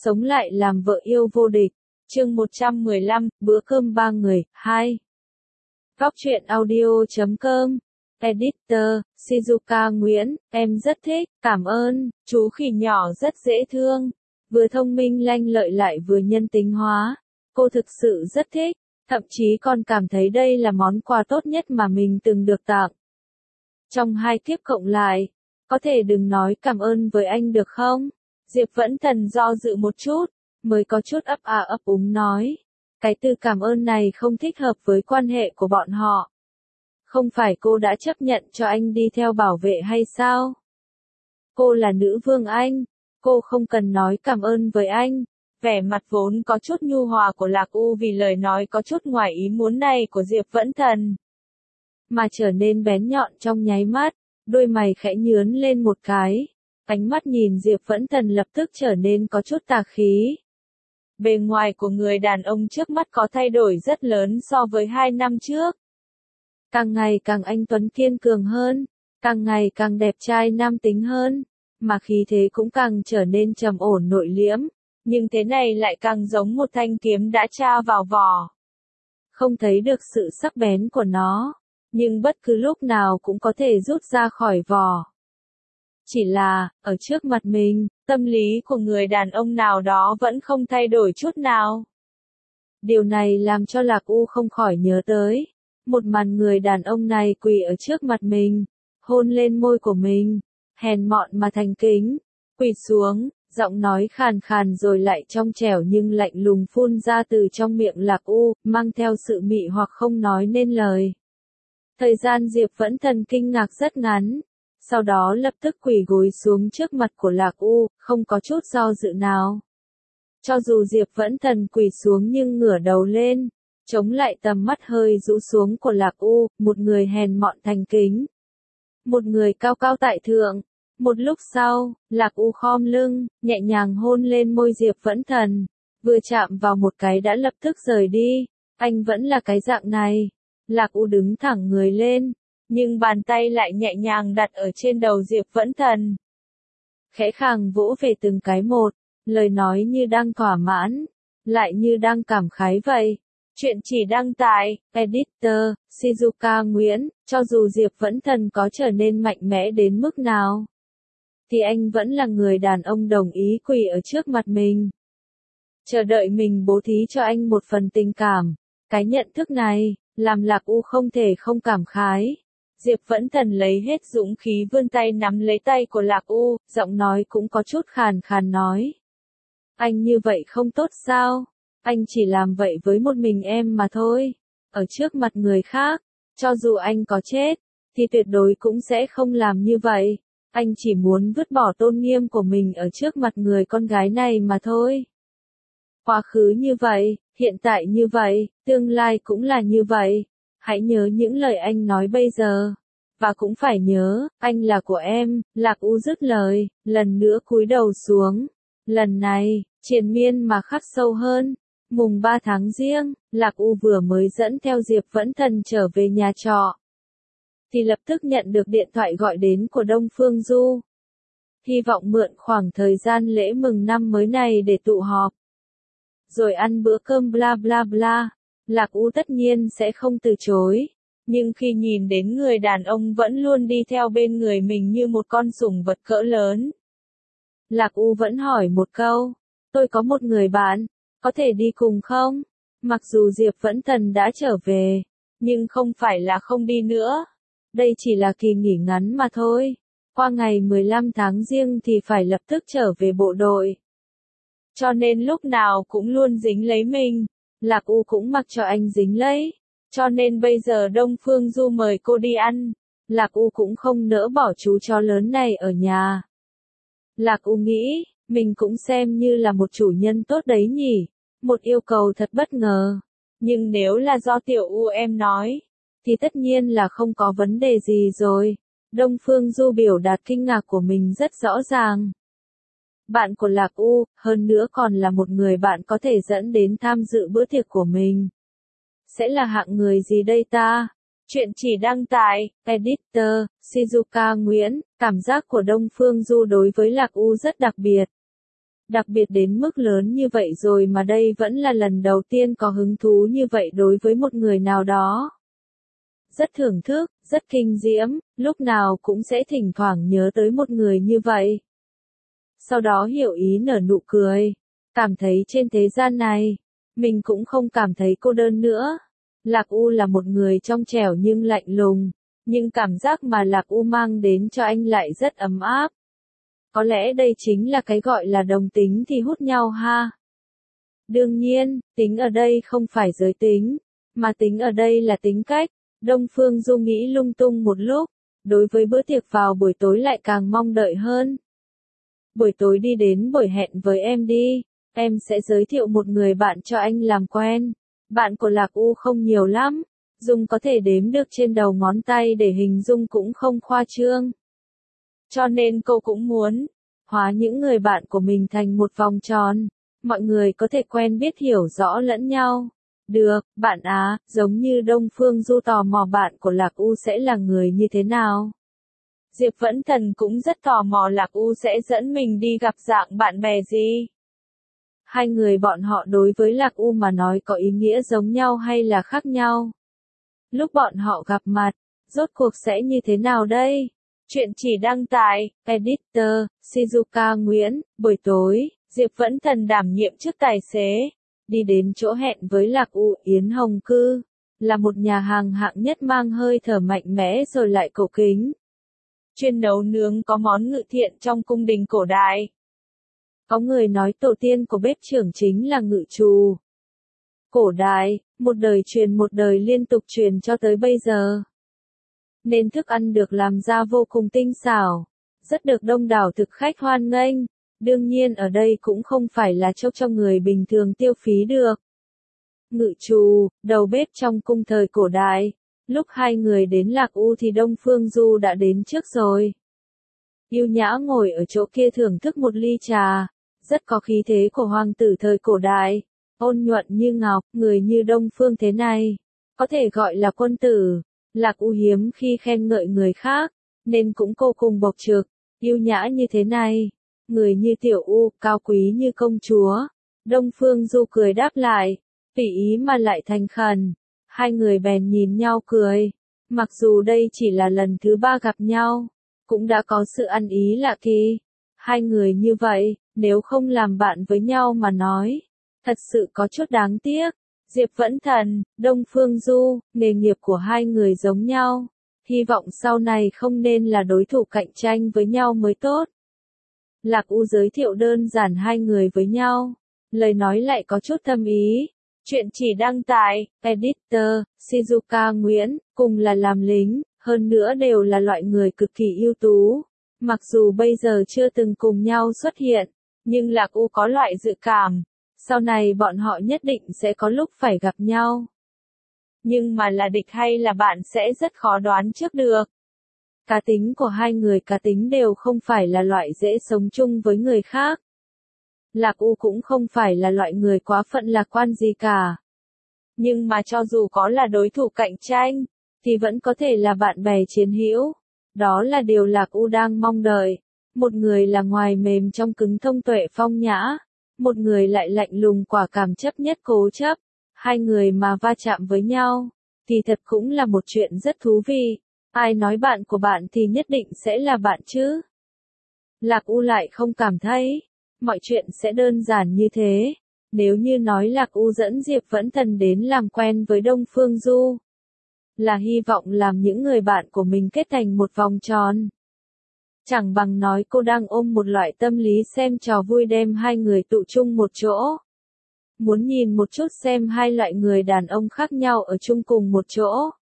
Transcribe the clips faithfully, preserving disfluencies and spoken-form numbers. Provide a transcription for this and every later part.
sống lại làm vợ yêu vô địch. Chương một trăm mười lăm, bữa cơm ba người, hai. Góc truyện audio chấm com. Editor, Shizuka Nguyễn, em rất thích, cảm ơn, chú khỉ nhỏ rất dễ thương, vừa thông minh lanh lợi lại vừa nhân tính hóa. Cô thực sự rất thích, thậm chí còn cảm thấy đây là món quà tốt nhất mà mình từng được tặng. Trong hai kiếp cộng lại, có thể đừng nói cảm ơn với anh được không? Diệp Vẫn Thần do dự một chút, mới có chút ấp à ấp úng nói. Cái từ cảm ơn này không thích hợp với quan hệ của bọn họ. Không phải cô đã chấp nhận cho anh đi theo bảo vệ hay sao? Cô là nữ vương anh, cô không cần nói cảm ơn với anh. Vẻ mặt vốn có chút nhu hòa của Lạc U vì lời nói có chút ngoài ý muốn này của Diệp Vẫn Thần, mà trở nên bén nhọn trong nháy mắt, đôi mày khẽ nhướn lên một cái. Ánh mắt nhìn Diệp Vẫn Thần lập tức trở nên có chút tà khí. Bề ngoài của người đàn ông trước mắt có thay đổi rất lớn so với hai năm trước. Càng ngày càng anh tuấn kiên cường hơn, càng ngày càng đẹp trai nam tính hơn, mà khí thế cũng càng trở nên trầm ổn nội liễm, nhưng thế này lại càng giống một thanh kiếm đã tra vào vỏ. Không thấy được sự sắc bén của nó, nhưng bất cứ lúc nào cũng có thể rút ra khỏi vỏ. Chỉ là, ở trước mặt mình, tâm lý của người đàn ông nào đó vẫn không thay đổi chút nào. Điều này làm cho Lạc U không khỏi nhớ tới một màn người đàn ông này quỳ ở trước mặt mình, hôn lên môi của mình, hèn mọn mà thành kính, quỳ xuống, giọng nói khàn khàn rồi lại trong trẻo nhưng lạnh lùng phun ra từ trong miệng Lạc U, mang theo sự mị hoặc không nói nên lời. Thời gian Diệp Vẫn Thần kinh ngạc rất ngắn, sau đó lập tức quỳ gối xuống trước mặt của Lạc U, không có chút do dự nào. Cho dù Diệp Vẫn Thần quỳ xuống nhưng ngửa đầu lên, chống lại tầm mắt hơi rũ xuống của Lạc U, một người hèn mọn thành kính, một người cao cao tại thượng. Một lúc sau, Lạc U khom lưng, nhẹ nhàng hôn lên môi Diệp Vẫn Thần, vừa chạm vào một cái đã lập tức rời đi. Anh vẫn là cái dạng này. Lạc U đứng thẳng người lên, nhưng bàn tay lại nhẹ nhàng đặt ở trên đầu Diệp Vẫn Thần. Khẽ khàng vỗ về từng cái một, lời nói như đang thỏa mãn, lại như đang cảm khái vậy. Chuyện chỉ đăng tại Editor, Shizuka Nguyễn, cho dù Diệp Vẫn Thần có trở nên mạnh mẽ đến mức nào, thì anh vẫn là người đàn ông đồng ý quỳ ở trước mặt mình, chờ đợi mình bố thí cho anh một phần tình cảm. Cái nhận thức này, làm Lạc U không thể không cảm khái. Diệp Vẫn Thần lấy hết dũng khí vươn tay nắm lấy tay của Lạc U, giọng nói cũng có chút khàn khàn nói. Anh như vậy không tốt sao? Anh chỉ làm vậy với một mình em mà thôi. Ở trước mặt người khác, cho dù anh có chết, thì tuyệt đối cũng sẽ không làm như vậy. Anh chỉ muốn vứt bỏ tôn nghiêm của mình ở trước mặt người con gái này mà thôi. Quá khứ như vậy, hiện tại như vậy, tương lai cũng là như vậy. Hãy nhớ những lời anh nói bây giờ. Và cũng phải nhớ, anh là của em. Lạc U dứt lời, lần nữa cúi đầu xuống. Lần này, triền miên mà khắc sâu hơn. Mùng ba tháng Giêng, Lạc U vừa mới dẫn theo Diệp Vẫn Thần trở về nhà trọ, thì lập tức nhận được điện thoại gọi đến của Đông Phương Du. Hy vọng mượn khoảng thời gian lễ mừng năm mới này để tụ họp, rồi ăn bữa cơm bla bla bla. Lạc U tất nhiên sẽ không từ chối, nhưng khi nhìn đến người đàn ông vẫn luôn đi theo bên người mình như một con sủng vật cỡ lớn, Lạc U vẫn hỏi một câu, tôi có một người bạn, có thể đi cùng không? Mặc dù Diệp Vẫn Thần đã trở về, nhưng không phải là không đi nữa. Đây chỉ là kỳ nghỉ ngắn mà thôi. Qua ngày mười lăm tháng Giêng thì phải lập tức trở về bộ đội. Cho nên lúc nào cũng luôn dính lấy mình. Lạc U cũng mặc cho anh dính lấy. Cho nên bây giờ Đông Phương Du mời cô đi ăn, Lạc U cũng không nỡ bỏ chú chó lớn này ở nhà. Lạc U nghĩ, mình cũng xem như là một chủ nhân tốt đấy nhỉ. Một yêu cầu thật bất ngờ. Nhưng nếu là do Tiểu U em nói, thì tất nhiên là không có vấn đề gì rồi. Đông Phương Du biểu đạt kinh ngạc của mình rất rõ ràng. Bạn của Lạc U, hơn nữa còn là một người bạn có thể dẫn đến tham dự bữa tiệc của mình. Sẽ là hạng người gì đây ta? Chuyện chỉ đăng tại Editor, Shizuka Nguyễn, cảm giác của Đông Phương Du đối với Lạc U rất đặc biệt. Đặc biệt đến mức lớn như vậy rồi mà đây vẫn là lần đầu tiên có hứng thú như vậy đối với một người nào đó. Rất thưởng thức, rất kinh diễm, lúc nào cũng sẽ thỉnh thoảng nhớ tới một người như vậy. Sau đó hiểu ý nở nụ cười, cảm thấy trên thế gian này, mình cũng không cảm thấy cô đơn nữa. Lạc U là một người trong trẻo nhưng lạnh lùng, nhưng cảm giác mà Lạc U mang đến cho anh lại rất ấm áp. Có lẽ đây chính là cái gọi là đồng tính thì hút nhau ha. Đương nhiên, tính ở đây không phải giới tính, mà tính ở đây là tính cách. Đông Phương Du nghĩ lung tung một lúc, đối với bữa tiệc vào buổi tối lại càng mong đợi hơn. Buổi tối đi đến buổi hẹn với em đi, em sẽ giới thiệu một người bạn cho anh làm quen. Bạn của Lạc U không nhiều lắm, Dung có thể đếm được trên đầu ngón tay để hình dung cũng không khoa trương. Cho nên cô cũng muốn hóa những người bạn của mình thành một vòng tròn, mọi người có thể quen biết hiểu rõ lẫn nhau. Được, bạn á, giống như Đông Phương Du tò mò bạn của Lạc U sẽ là người như thế nào. Diệp Vẫn Thần cũng rất tò mò Lạc U sẽ dẫn mình đi gặp dạng bạn bè gì. Hai người bọn họ đối với Lạc U mà nói có ý nghĩa giống nhau hay là khác nhau? Lúc bọn họ gặp mặt, rốt cuộc sẽ như thế nào đây? Chuyện chỉ đăng tại Editor, Shizuka Nguyễn, buổi tối, Diệp Vẫn Thần đảm nhiệm chức tài xế. Đi đến chỗ hẹn với Lạc U Yến Hồng Cư, là một nhà hàng hạng nhất mang hơi thở mạnh mẽ rồi lại cổ kính. Chuyên nấu nướng có món ngự thiện trong cung đình cổ đại. Có người nói tổ tiên của bếp trưởng chính là ngự trù. Cổ đại, một đời truyền một đời liên tục truyền cho tới bây giờ. Nên thức ăn được làm ra vô cùng tinh xảo, rất được đông đảo thực khách hoan nghênh. Đương nhiên ở đây cũng không phải là chốc cho người bình thường tiêu phí được. Ngự trù, đầu bếp trong cung thời cổ đại. Lúc hai người đến Lạc U thì Đông Phương Du đã đến trước rồi. Yêu nhã ngồi ở chỗ kia thưởng thức một ly trà, rất có khí thế của hoàng tử thời cổ đại, ôn nhuận như ngọc, người như Đông Phương thế này, có thể gọi là quân tử. Lạc U hiếm khi khen ngợi người khác, nên cũng vô cùng bộc trực, yêu nhã như thế này, người như Tiểu U, cao quý như công chúa. Đông Phương Du cười đáp lại, tùy ý mà lại thành khẩn. Hai người bèn nhìn nhau cười, mặc dù đây chỉ là lần thứ ba gặp nhau, cũng đã có sự ăn ý lạ kỳ. Hai người như vậy, nếu không làm bạn với nhau mà nói, thật sự có chút đáng tiếc. Diệp Vẫn Thần, Đông Phương Du, nghề nghiệp của hai người giống nhau, hy vọng sau này không nên là đối thủ cạnh tranh với nhau mới tốt. Lạc U giới thiệu đơn giản hai người với nhau, lời nói lại có chút thâm ý. Chuyện chỉ đăng tại Editor, Shizuka Nguyễn, cùng là làm lính, hơn nữa đều là loại người cực kỳ ưu tú. Mặc dù bây giờ chưa từng cùng nhau xuất hiện, nhưng Lạc U có loại dự cảm, sau này bọn họ nhất định sẽ có lúc phải gặp nhau. Nhưng mà là địch hay là bạn sẽ rất khó đoán trước được. Cá tính của hai người cá tính đều không phải là loại dễ sống chung với người khác. Lạc U cũng không phải là loại người quá phận lạc quan gì cả. Nhưng mà cho dù có là đối thủ cạnh tranh, thì vẫn có thể là bạn bè chiến hữu. Đó là điều Lạc U đang mong đợi. Một người là ngoài mềm trong cứng thông tuệ phong nhã, một người lại lạnh lùng quả cảm chấp nhất cố chấp. Hai người mà va chạm với nhau, thì thật cũng là một chuyện rất thú vị. Ai nói bạn của bạn thì nhất định sẽ là bạn chứ? Lạc U lại không cảm thấy mọi chuyện sẽ đơn giản như thế. Nếu như nói Lạc U dẫn Diệp Vẫn Thần đến làm quen với Đông Phương Du, là hy vọng làm những người bạn của mình kết thành một vòng tròn. Chẳng bằng nói cô đang ôm một loại tâm lý xem trò vui đem hai người tụ chung một chỗ. Muốn nhìn một chút xem hai loại người đàn ông khác nhau ở chung cùng một chỗ,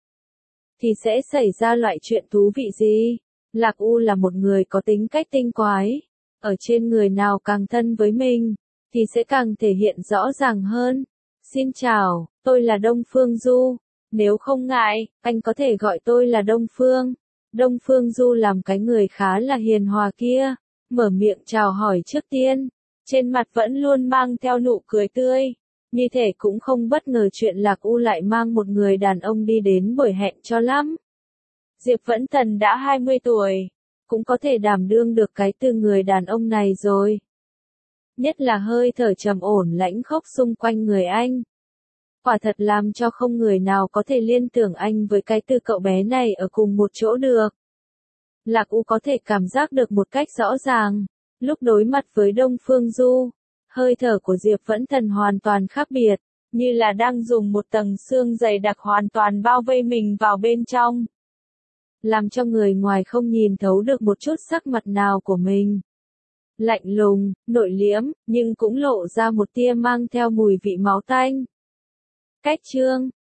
thì sẽ xảy ra loại chuyện thú vị gì? Lạc U là một người có tính cách tinh quái. Ở trên người nào càng thân với mình, thì sẽ càng thể hiện rõ ràng hơn. Xin chào, tôi là Đông Phương Du. Nếu không ngại, anh có thể gọi tôi là Đông Phương. Đông Phương Du làm cái người khá là hiền hòa kia, mở miệng chào hỏi trước tiên. Trên mặt vẫn luôn mang theo nụ cười tươi. Như thể cũng không bất ngờ chuyện Lạc U lại mang một người đàn ông đi đến buổi hẹn cho lắm. Diệp Vẫn Thần đã hai mươi tuổi, cũng có thể đảm đương được cái từ người đàn ông này rồi. nhất là hơi thở trầm ổn lãnh khốc xung quanh người anh. Quả thật làm cho không người nào có thể liên tưởng anh với cái từ cậu bé này ở cùng một chỗ được. Lạc U có thể cảm giác được một cách rõ ràng, lúc đối mặt với Đông Phương Du, hơi thở của Diệp Vẫn Thần hoàn toàn khác biệt, như là đang dùng một tầng xương dày đặc hoàn toàn bao vây mình vào bên trong, làm cho người ngoài không nhìn thấu được một chút sắc mặt nào của mình. Lạnh lùng, nội liễm, nhưng cũng lộ ra một tia mang theo mùi vị máu tanh. Cách chương